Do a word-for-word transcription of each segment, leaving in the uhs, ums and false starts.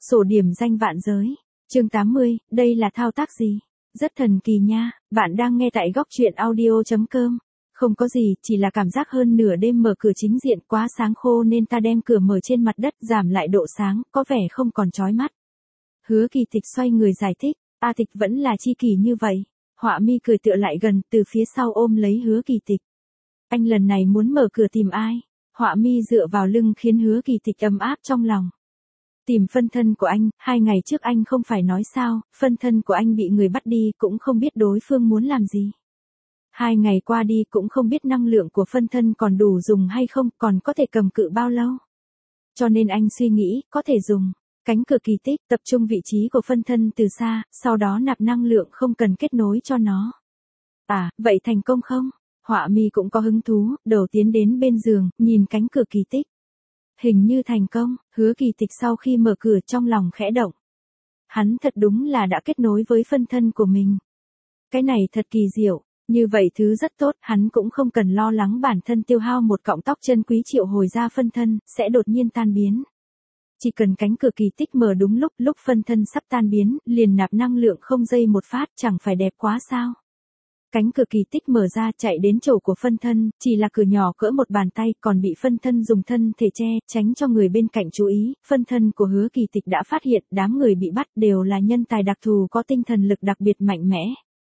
Sổ điểm danh vạn giới. Chương tám mươi, đây là thao tác gì? Rất thần kỳ nha, bạn đang nghe tại góc truyện audio chấm com. Không có gì, chỉ là cảm giác hơn nửa đêm mở cửa chính diện quá sáng khô nên ta đem cửa mở trên mặt đất giảm lại độ sáng, có vẻ không còn chói mắt. Hứa Kỳ Tịch xoay người giải thích, A Tịch vẫn là chi kỷ như vậy. Họa Mi cười tựa lại gần, từ phía sau ôm lấy Hứa Kỳ Tịch. Anh lần này muốn mở cửa tìm ai? Họa Mi dựa vào lưng khiến Hứa Kỳ Tịch ấm áp trong lòng. Tìm phân thân của anh, hai ngày trước anh không phải nói sao, phân thân của anh bị người bắt đi cũng không biết đối phương muốn làm gì. Hai ngày qua đi cũng không biết năng lượng của phân thân còn đủ dùng hay không, còn có thể cầm cự bao lâu. Cho nên anh suy nghĩ, có thể dùng cánh cửa kỳ tích, tập trung vị trí của phân thân từ xa, sau đó nạp năng lượng không cần kết nối cho nó. À, vậy thành công không? Họa Mi cũng có hứng thú, đầu tiến đến bên giường, nhìn cánh cửa kỳ tích. Hình như thành công, Hứa Kỳ Tịch sau khi mở cửa trong lòng khẽ động. Hắn thật đúng là đã kết nối với phân thân của mình. Cái này thật kỳ diệu, như vậy thứ rất tốt, hắn cũng không cần lo lắng bản thân tiêu hao một cọng tóc chân quý triệu hồi ra phân thân, sẽ đột nhiên tan biến. Chỉ cần cánh cửa kỳ tích mở đúng lúc, lúc phân thân sắp tan biến, liền nạp năng lượng không dây một phát, chẳng phải đẹp quá sao? Cánh cửa kỳ tích mở ra chạy đến chỗ của phân thân, chỉ là cửa nhỏ cỡ một bàn tay, còn bị phân thân dùng thân thể che, tránh cho người bên cạnh chú ý. Phân thân của Hứa Kỳ Tịch đã phát hiện đám người bị bắt đều là nhân tài đặc thù có tinh thần lực đặc biệt mạnh mẽ.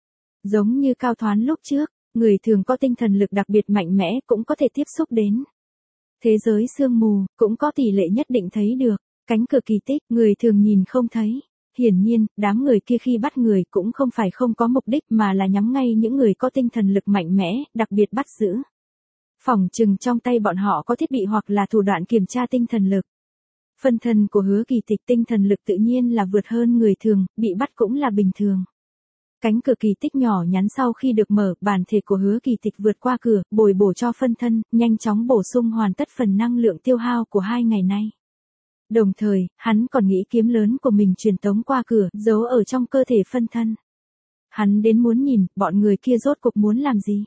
Giống như Cao Thoán lúc trước, người thường có tinh thần lực đặc biệt mạnh mẽ cũng có thể tiếp xúc đến. Thế giới sương mù, cũng có tỷ lệ nhất định thấy được. Cánh cửa kỳ tích, người thường nhìn không thấy. Hiển nhiên, đám người kia khi bắt người cũng không phải không có mục đích mà là nhắm ngay những người có tinh thần lực mạnh mẽ, đặc biệt bắt giữ. Phỏng chừng trong tay bọn họ có thiết bị hoặc là thủ đoạn kiểm tra tinh thần lực. Phân thân của Hứa Kỳ Tịch tinh thần lực tự nhiên là vượt hơn người thường, bị bắt cũng là bình thường. Cánh cửa kỳ tích nhỏ nhắn sau khi được mở, bản thể của Hứa Kỳ Tịch vượt qua cửa, bồi bổ cho phân thân, nhanh chóng bổ sung hoàn tất phần năng lượng tiêu hao của hai ngày nay. Đồng thời, hắn còn nghĩ kiếm lớn của mình truyền tống qua cửa, giấu ở trong cơ thể phân thân. Hắn đến muốn nhìn, bọn người kia rốt cuộc muốn làm gì.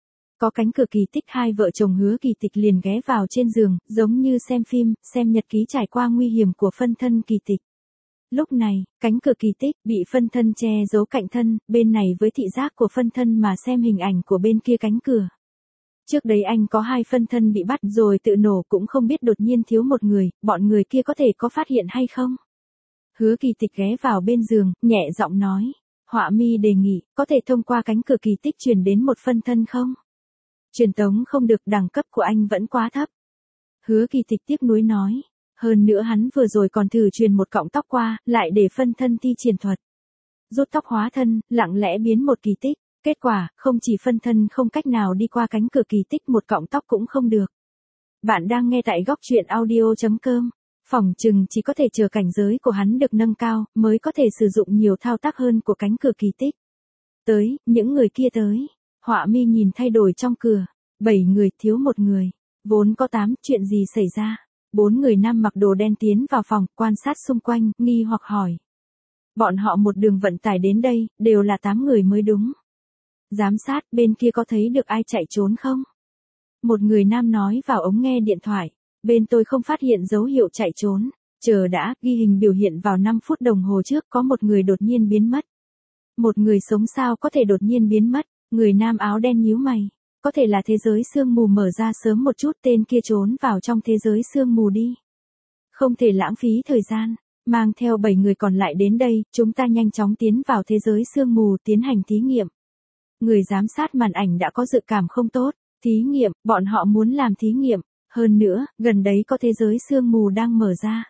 Có cánh cửa kỳ tích, hai vợ chồng Hứa Kỳ Tịch liền ghé vào trên giường, giống như xem phim, xem nhật ký trải qua nguy hiểm của phân thân Kỳ Tịch. Lúc này, cánh cửa kỳ tích bị phân thân che giấu cạnh thân, bên này với thị giác của phân thân mà xem hình ảnh của bên kia cánh cửa. Trước đấy anh có hai phân thân bị bắt rồi tự nổ cũng không biết đột nhiên thiếu một người, bọn người kia có thể có phát hiện hay không? Hứa Kỳ Tịch ghé vào bên giường, nhẹ giọng nói. Họa Mi đề nghị, có thể thông qua cánh cửa kỳ tích truyền đến một phân thân không? Truyền tống không được, đẳng cấp của anh vẫn quá thấp. Hứa Kỳ Tịch tiếc nuối nói. Hơn nữa hắn vừa rồi còn thử truyền một cọng tóc qua, lại để phân thân thi triển thuật. Rút tóc hóa thân, lặng lẽ biến một kỳ tích. Kết quả, không chỉ phân thân không cách nào đi qua cánh cửa kỳ tích, một cọng tóc cũng không được. Bạn đang nghe tại góc truyện audio chấm com. Phỏng chừng chỉ có thể chờ cảnh giới của hắn được nâng cao, mới có thể sử dụng nhiều thao tác hơn của cánh cửa kỳ tích. Tới, những người kia tới. Họa Mi nhìn thay đổi trong cửa. Bảy người, thiếu một người. Vốn có tám, chuyện gì xảy ra? Bốn người nam mặc đồ đen tiến vào phòng, quan sát xung quanh, nghi hoặc hỏi. Bọn họ một đường vận tải đến đây, đều là tám người mới đúng. Giám sát, bên kia có thấy được ai chạy trốn không? Một người nam nói vào ống nghe điện thoại. Bên tôi không phát hiện dấu hiệu chạy trốn. Chờ đã, ghi hình biểu hiện vào năm phút đồng hồ trước có một người đột nhiên biến mất. Một người sống sao có thể đột nhiên biến mất? Người nam áo đen nhíu mày. Có thể là thế giới sương mù mở ra sớm một chút, tên kia trốn vào trong thế giới sương mù đi. Không thể lãng phí thời gian. Mang theo bảy người còn lại đến đây, chúng ta nhanh chóng tiến vào thế giới sương mù tiến hành thí nghiệm. Người giám sát màn ảnh đã có dự cảm không tốt. Thí nghiệm, bọn họ muốn làm thí nghiệm. Hơn nữa, gần đấy có thế giới sương mù đang mở ra.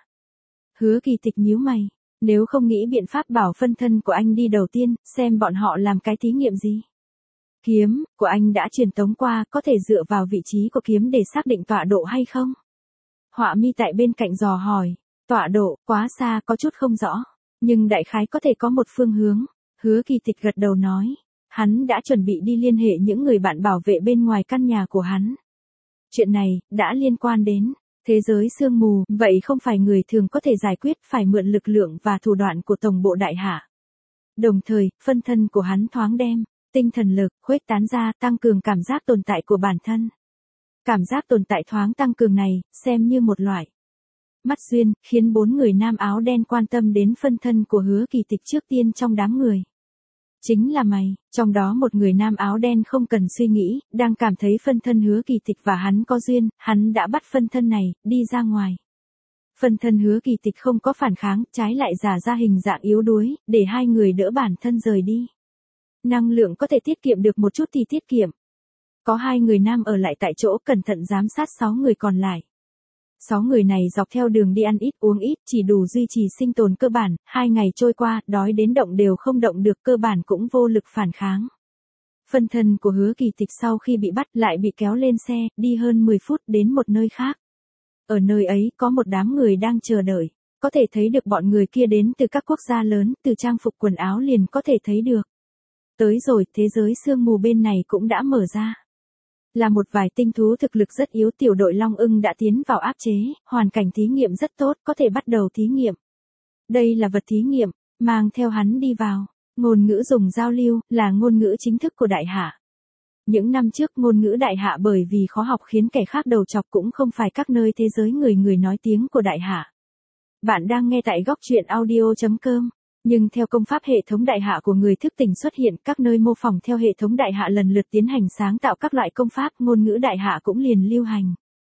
Hứa Kỳ Tịch nhíu mày. Nếu không nghĩ biện pháp bảo phân thân của anh đi đầu tiên, xem bọn họ làm cái thí nghiệm gì. Kiếm, của anh đã truyền tống qua, có thể dựa vào vị trí của kiếm để xác định tọa độ hay không? Họa Mi tại bên cạnh dò hỏi. Tọa độ, quá xa, có chút không rõ. Nhưng đại khái có thể có một phương hướng. Hứa Kỳ Tịch gật đầu nói. Hắn đã chuẩn bị đi liên hệ những người bạn bảo vệ bên ngoài căn nhà của hắn. Chuyện này, đã liên quan đến thế giới sương mù, vậy không phải người thường có thể giải quyết, phải mượn lực lượng và thủ đoạn của tổng bộ đại hạ. Đồng thời, phân thân của hắn thoáng đem tinh thần lực khuếch tán ra, tăng cường cảm giác tồn tại của bản thân. Cảm giác tồn tại thoáng tăng cường này, xem như một loại mắt duyên, khiến bốn người nam áo đen quan tâm đến phân thân của Hứa Kỳ Tịch trước tiên trong đám người. Chính là mày, trong đó một người nam áo đen không cần suy nghĩ, đang cảm thấy phân thân Hứa Kỳ Tịch và hắn có duyên, hắn đã bắt phân thân này, đi ra ngoài. Phân thân Hứa Kỳ Tịch không có phản kháng, trái lại giả ra hình dạng yếu đuối, để hai người đỡ bản thân rời đi. Năng lượng có thể tiết kiệm được một chút thì tiết kiệm. Có hai người nam ở lại tại chỗ cẩn thận giám sát sáu người còn lại. Sáu người này dọc theo đường đi ăn ít uống ít chỉ đủ duy trì sinh tồn cơ bản, hai ngày trôi qua, đói đến động đều không động được cơ bản cũng vô lực phản kháng. Phân thân của Hứa Kỳ Tịch sau khi bị bắt lại bị kéo lên xe, đi hơn mười phút đến một nơi khác. Ở nơi ấy có một đám người đang chờ đợi, có thể thấy được bọn người kia đến từ các quốc gia lớn, từ trang phục quần áo liền có thể thấy được. Tới rồi, thế giới sương mù bên này cũng đã mở ra. Là một vài tinh thú thực lực rất yếu, tiểu đội Long Ưng đã tiến vào áp chế, hoàn cảnh thí nghiệm rất tốt, có thể bắt đầu thí nghiệm. Đây là vật thí nghiệm, mang theo hắn đi vào. Ngôn ngữ dùng giao lưu, là ngôn ngữ chính thức của Đại Hạ. Những năm trước ngôn ngữ Đại Hạ bởi vì khó học khiến kẻ khác đầu chọc cũng không phải các nơi thế giới người người nói tiếng của Đại Hạ. Bạn đang nghe tại góc truyện audio chấm com. Nhưng theo công pháp hệ thống Đại Hạ của người thức tỉnh xuất hiện, các nơi mô phỏng theo hệ thống Đại Hạ lần lượt tiến hành sáng tạo các loại công pháp, ngôn ngữ Đại Hạ cũng liền lưu hành.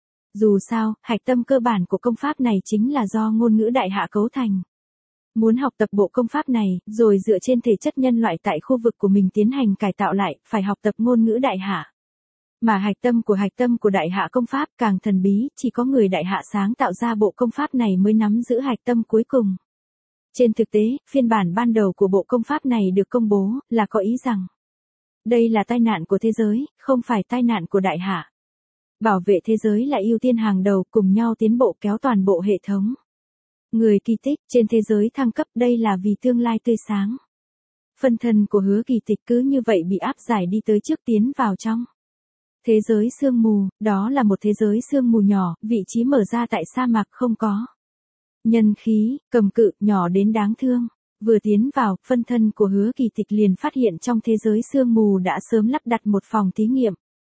Dù sao, hạch tâm cơ bản của công pháp này chính là do ngôn ngữ Đại Hạ cấu thành. Muốn học tập bộ công pháp này, rồi dựa trên thể chất nhân loại tại khu vực của mình tiến hành cải tạo lại, phải học tập ngôn ngữ Đại Hạ. Mà hạch tâm của hạch tâm của Đại Hạ công pháp càng thần bí, chỉ có người Đại Hạ sáng tạo ra bộ công pháp này mới nắm giữ hạch tâm cuối cùng. Trên thực tế, phiên bản ban đầu của bộ công pháp này được công bố, là có ý rằng đây là tai nạn của thế giới, không phải tai nạn của Đại Hạ. Bảo vệ thế giới là ưu tiên hàng đầu, cùng nhau tiến bộ kéo toàn bộ hệ thống. Người kỳ tích, trên thế giới thăng cấp, đây là vì tương lai tươi sáng. Phân thân của Hứa Kỳ Tịch cứ như vậy bị áp giải đi tới trước tiến vào trong. Thế giới sương mù, đó là một thế giới sương mù nhỏ, vị trí mở ra tại sa mạc không có nhân khí, cầm cự, nhỏ đến đáng thương. Vừa tiến vào, phân thân của Hứa Kỳ Tịch liền phát hiện trong thế giới sương mù đã sớm lắp đặt một phòng thí nghiệm.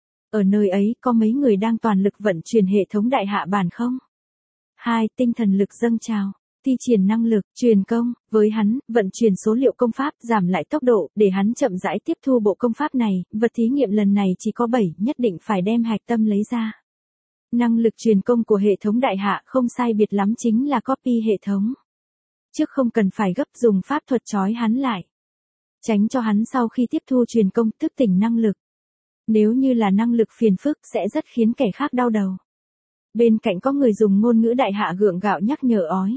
Ở nơi ấy có mấy người đang toàn lực vận chuyển hệ thống Đại Hạ bản không? Hai, tinh thần lực dâng trào, thi triển năng lực, truyền công, với hắn, vận chuyển số liệu công pháp, giảm lại tốc độ, để hắn chậm rãi tiếp thu bộ công pháp này, vật thí nghiệm lần này chỉ có bảy, nhất định phải đem hạch tâm lấy ra. Năng lực truyền công của hệ thống Đại Hạ không sai biệt lắm chính là copy hệ thống. Trước không cần phải gấp dùng pháp thuật trói hắn lại. Tránh cho hắn sau khi tiếp thu truyền công thức tỉnh năng lực. Nếu như là năng lực phiền phức sẽ rất khiến kẻ khác đau đầu. Bên cạnh có người dùng ngôn ngữ Đại Hạ gượng gạo nhắc nhở ói.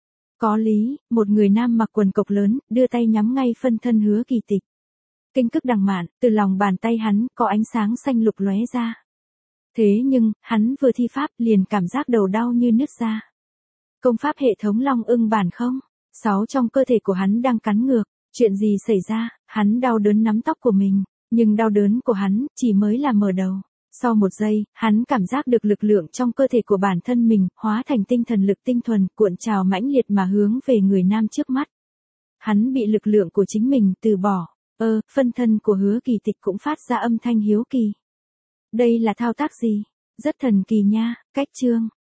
Có lý, một người nam mặc quần cộc lớn, đưa tay nhắm ngay phân thân Hứa Kỳ Tịch. Kinh cức đằng mạn, từ lòng bàn tay hắn có ánh sáng xanh lục lóe ra. Thế nhưng, hắn vừa thi pháp liền cảm giác đầu đau như nứt ra. Công pháp hệ thống Long Ưng bản không? Sáu trong cơ thể của hắn đang cắn ngược. Chuyện gì xảy ra? Hắn đau đớn nắm tóc của mình. Nhưng đau đớn của hắn chỉ mới là mở đầu. Sau một giây, hắn cảm giác được lực lượng trong cơ thể của bản thân mình, hóa thành tinh thần lực tinh thuần, cuộn trào mãnh liệt mà hướng về người nam trước mắt. Hắn bị lực lượng của chính mình từ bỏ. Ơ, phân thân của Hứa Kỳ Tịch cũng phát ra âm thanh hiếu kỳ. Đây là thao tác gì? Rất thần kỳ nha, cách chương.